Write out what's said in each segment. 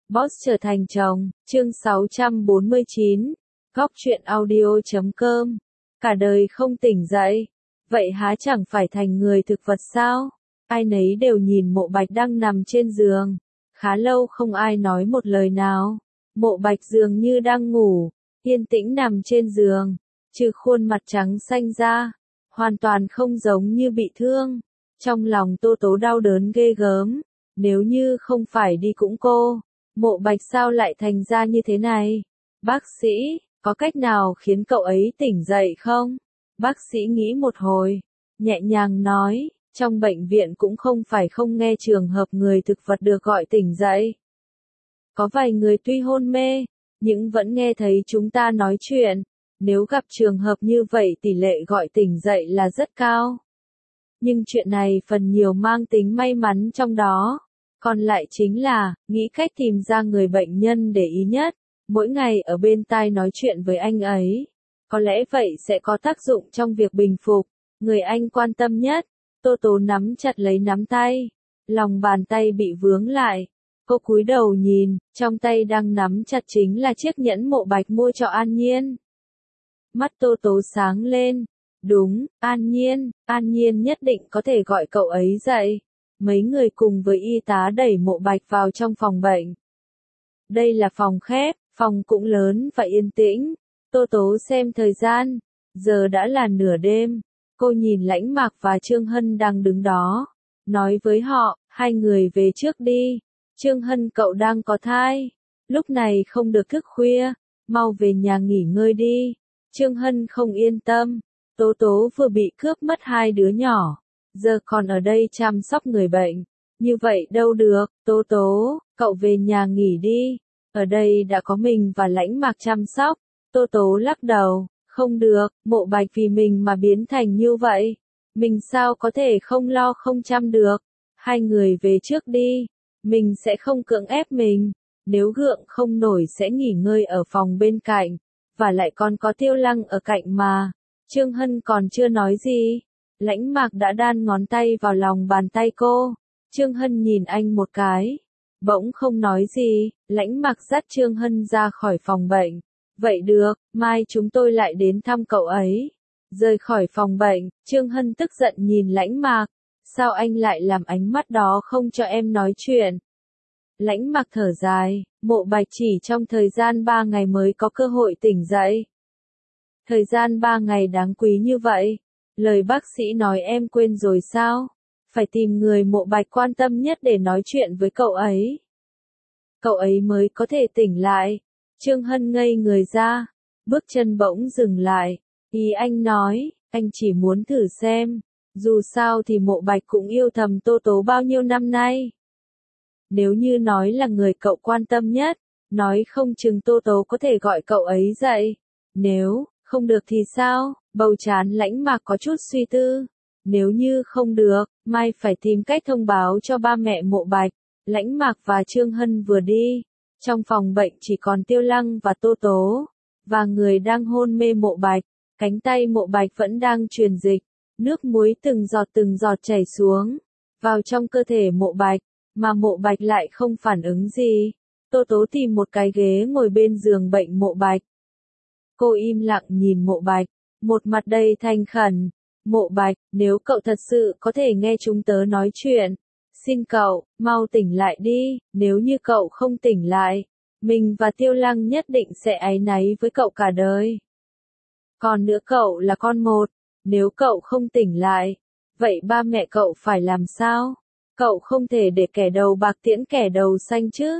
Boss trở thành chồng, chương 649, góc truyện audio.com. Cả đời không tỉnh dậy, vậy há chẳng phải thành người thực vật sao? Ai nấy đều nhìn Mộ Bạch đang nằm trên giường, khá lâu không ai nói một lời nào. Mộ Bạch dường như đang ngủ, yên tĩnh nằm trên giường, trừ khuôn mặt trắng xanh ra, hoàn toàn không giống như bị thương. Trong lòng Tô Tố đau đớn ghê gớm, nếu như không phải đi cũng cô, Mộ Bạch sao lại thành ra như thế này? Bác sĩ, có cách nào khiến cậu ấy tỉnh dậy không? Bác sĩ nghĩ một hồi, nhẹ nhàng nói, trong bệnh viện cũng không phải không nghe trường hợp người thực vật được gọi tỉnh dậy. Có vài người tuy hôn mê, nhưng vẫn nghe thấy chúng ta nói chuyện. Nếu gặp trường hợp như vậy tỷ lệ gọi tỉnh dậy là rất cao. Nhưng chuyện này phần nhiều mang tính may mắn trong đó. Còn lại chính là, nghĩ cách tìm ra người bệnh nhân để ý nhất, mỗi ngày ở bên tai nói chuyện với anh ấy. Có lẽ vậy sẽ có tác dụng trong việc bình phục, người anh quan tâm nhất. Tô Tố nắm chặt lấy nắm tay, lòng bàn tay bị vướng lại. Cô cúi đầu nhìn, trong tay đang nắm chặt chính là chiếc nhẫn Mộ Bạch mua cho An Nhiên. Mắt Tô Tố sáng lên, đúng, An Nhiên nhất định có thể gọi cậu ấy dậy. Mấy người cùng với y tá đẩy Mộ Bạch vào trong phòng bệnh. Đây là phòng khép, phòng cũng lớn và yên tĩnh. Tô Tố xem thời gian, giờ đã là nửa đêm. Cô nhìn Lãnh Mạc và Trương Hân đang đứng đó, nói với họ, hai người về trước đi. Trương Hân cậu đang có thai, lúc này không được thức khuya, mau về nhà nghỉ ngơi đi. Trương Hân không yên tâm, Tố Tố vừa bị cướp mất hai đứa nhỏ, giờ còn ở đây chăm sóc người bệnh, như vậy đâu được. Tố Tố, cậu về nhà nghỉ đi, ở đây đã có mình và Lãnh Mạc chăm sóc. Tô Tố lắc đầu, không được, Mộ Bạch vì mình mà biến thành như vậy, mình sao có thể không lo không chăm được. Hai người về trước đi, mình sẽ không cưỡng ép mình, nếu gượng không nổi sẽ nghỉ ngơi ở phòng bên cạnh, và lại còn có Tiêu Lăng ở cạnh mà. Trương Hân còn chưa nói gì, Lãnh Mạc đã đan ngón tay vào lòng bàn tay cô. Trương Hân nhìn anh một cái, bỗng không nói gì. Lãnh Mạc dắt Trương Hân ra khỏi phòng bệnh. Vậy được, mai chúng tôi lại đến thăm cậu ấy. Rời khỏi phòng bệnh, Trương Hân tức giận nhìn Lãnh Mạc. Sao anh lại làm ánh mắt đó không cho em nói chuyện? Lãnh Mạc thở dài, Mộ Bạch chỉ trong thời gian 3 ngày mới có cơ hội tỉnh dậy. Thời gian 3 ngày đáng quý như vậy, lời bác sĩ nói em quên rồi sao? Phải tìm người Mộ Bạch quan tâm nhất để nói chuyện với cậu ấy. Cậu ấy mới có thể tỉnh lại. Trương Hân ngây người ra, bước chân bỗng dừng lại. Ý anh nói, anh chỉ muốn thử xem. Dù sao thì Mộ Bạch cũng yêu thầm Tô Tố bao nhiêu năm nay. Nếu như nói là người cậu quan tâm nhất, nói không chừng Tô Tố có thể gọi cậu ấy dậy. Nếu không được thì sao? Bầu trán Lãnh Mạc có chút suy tư. Nếu như không được, mai phải tìm cách thông báo cho ba mẹ Mộ Bạch. Lãnh Mạc và Trương Hân vừa đi, trong phòng bệnh chỉ còn Tiêu Lăng và Tô Tố, và người đang hôn mê Mộ Bạch. Cánh tay Mộ Bạch vẫn đang truyền dịch, nước muối từng giọt chảy xuống, vào trong cơ thể Mộ Bạch, mà Mộ Bạch lại không phản ứng gì. Tô Tố tìm một cái ghế ngồi bên giường bệnh Mộ Bạch. Cô im lặng nhìn Mộ Bạch, một mặt đầy thành khẩn. Mộ Bạch, nếu cậu thật sự có thể nghe chúng tớ nói chuyện, xin cậu, mau tỉnh lại đi. Nếu như cậu không tỉnh lại, mình và Tiêu Lăng nhất định sẽ áy náy với cậu cả đời. Còn nữa cậu là con một, nếu cậu không tỉnh lại, vậy ba mẹ cậu phải làm sao? Cậu không thể để kẻ đầu bạc tiễn kẻ đầu xanh chứ.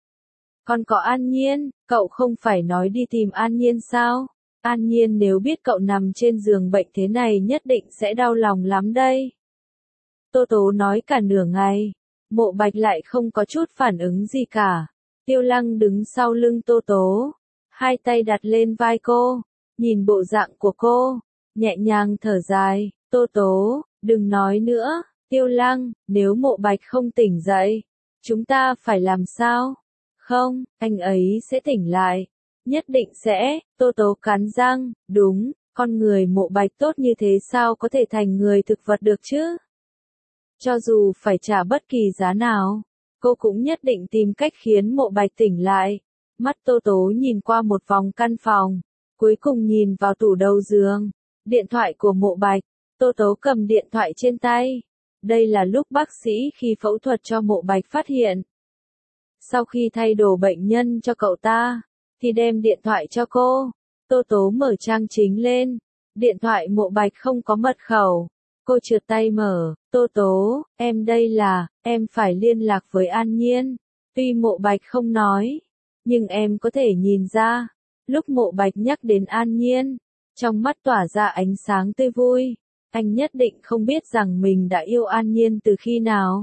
Còn có An Nhiên, cậu không phải nói đi tìm An Nhiên sao? An Nhiên nếu biết cậu nằm trên giường bệnh thế này nhất định sẽ đau lòng lắm đây. Tô Tố nói cả nửa ngày, Mộ Bạch lại không có chút phản ứng gì cả. Tiêu Lăng đứng sau lưng Tô Tố, hai tay đặt lên vai cô, nhìn bộ dạng của cô, nhẹ nhàng thở dài. Tô Tố, đừng nói nữa. Tiêu Lăng, nếu Mộ Bạch không tỉnh dậy, chúng ta phải làm sao? Không, anh ấy sẽ tỉnh lại. Nhất định sẽ. Tô Tố cắn răng, đúng, con người Mộ Bạch tốt như thế sao có thể thành người thực vật được chứ? Cho dù phải trả bất kỳ giá nào, cô cũng nhất định tìm cách khiến Mộ Bạch tỉnh lại. Mắt Tô Tố nhìn qua một vòng căn phòng, cuối cùng nhìn vào tủ đầu giường. Điện thoại của Mộ Bạch, Tô Tố cầm điện thoại trên tay. Đây là lúc bác sĩ khi phẫu thuật cho Mộ Bạch phát hiện. Sau khi thay đồ bệnh nhân cho cậu ta, thì đem điện thoại cho cô. Tô Tố mở trang chính lên. Điện thoại Mộ Bạch không có mật khẩu. Cô trượt tay mở. Tô Tố, em đây là, em phải liên lạc với An Nhiên. Tuy Mộ Bạch không nói, nhưng em có thể nhìn ra. Lúc Mộ Bạch nhắc đến An Nhiên, trong mắt tỏa ra ánh sáng tươi vui. Anh nhất định không biết rằng mình đã yêu An Nhiên từ khi nào.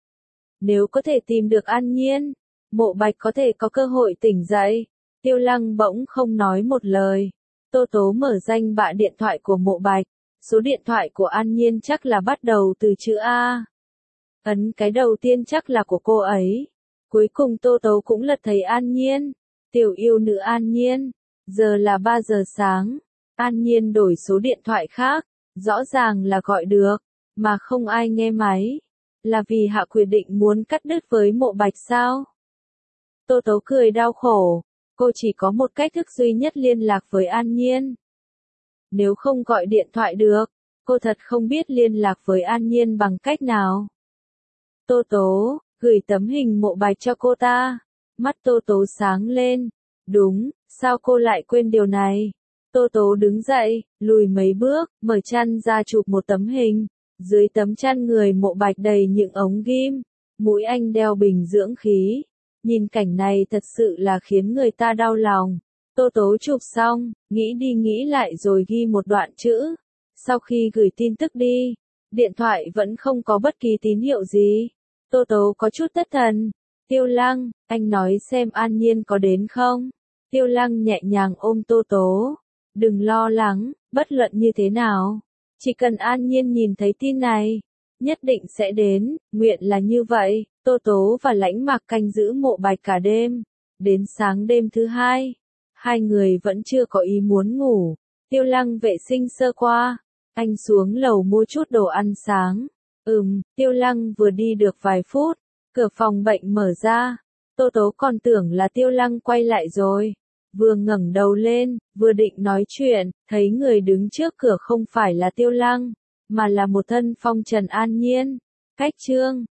Nếu có thể tìm được An Nhiên, Mộ Bạch có thể có cơ hội tỉnh dậy. Tiêu Lăng bỗng không nói một lời. Tô Tố mở danh bạ điện thoại của Mộ Bạch. Số điện thoại của An Nhiên chắc là bắt đầu từ chữ A. Ấn cái đầu tiên chắc là của cô ấy. Cuối cùng Tô Tố cũng lật thấy An Nhiên. Tiểu yêu nữ An Nhiên. Giờ là 3 giờ sáng. An Nhiên đổi số điện thoại khác. Rõ ràng là gọi được, mà không ai nghe máy. Là vì hạ quyết định muốn cắt đứt với Mộ Bạch sao? Tô Tố cười đau khổ. Cô chỉ có một cách thức duy nhất liên lạc với An Nhiên. Nếu không gọi điện thoại được, cô thật không biết liên lạc với An Nhiên bằng cách nào. Tô Tố, gửi tấm hình Mộ Bạch cho cô ta. Mắt Tô Tố sáng lên. Đúng, sao cô lại quên điều này? Tô Tố đứng dậy, lùi mấy bước, mở chăn ra chụp một tấm hình. Dưới tấm chăn người Mộ Bạch đầy những ống ghim. Mũi anh đeo bình dưỡng khí. Nhìn cảnh này thật sự là khiến người ta đau lòng. Tô Tố chụp xong, nghĩ đi nghĩ lại rồi ghi một đoạn chữ. Sau khi gửi tin tức đi, điện thoại vẫn không có bất kỳ tín hiệu gì. Tô Tố có chút thất thần. Tiêu Lăng, anh nói xem An Nhiên có đến không? Tiêu Lăng nhẹ nhàng ôm Tô Tố. Đừng lo lắng, bất luận như thế nào. Chỉ cần An Nhiên nhìn thấy tin này, nhất định sẽ đến, nguyện là như vậy. Tô Tố và Lãnh Mặc canh giữ Mộ Bạch cả đêm. Đến sáng đêm thứ hai, hai người vẫn chưa có ý muốn ngủ. Tiêu Lăng vệ sinh sơ qua. Anh xuống lầu mua chút đồ ăn sáng. Tiêu Lăng vừa đi được vài phút, cửa phòng bệnh mở ra. Tô Tố còn tưởng là Tiêu Lăng quay lại rồi. Vừa ngẩng đầu lên, vừa định nói chuyện, thấy người đứng trước cửa không phải là Tiêu Lăng, mà là một thân phong trần An Nhiên. Cách chương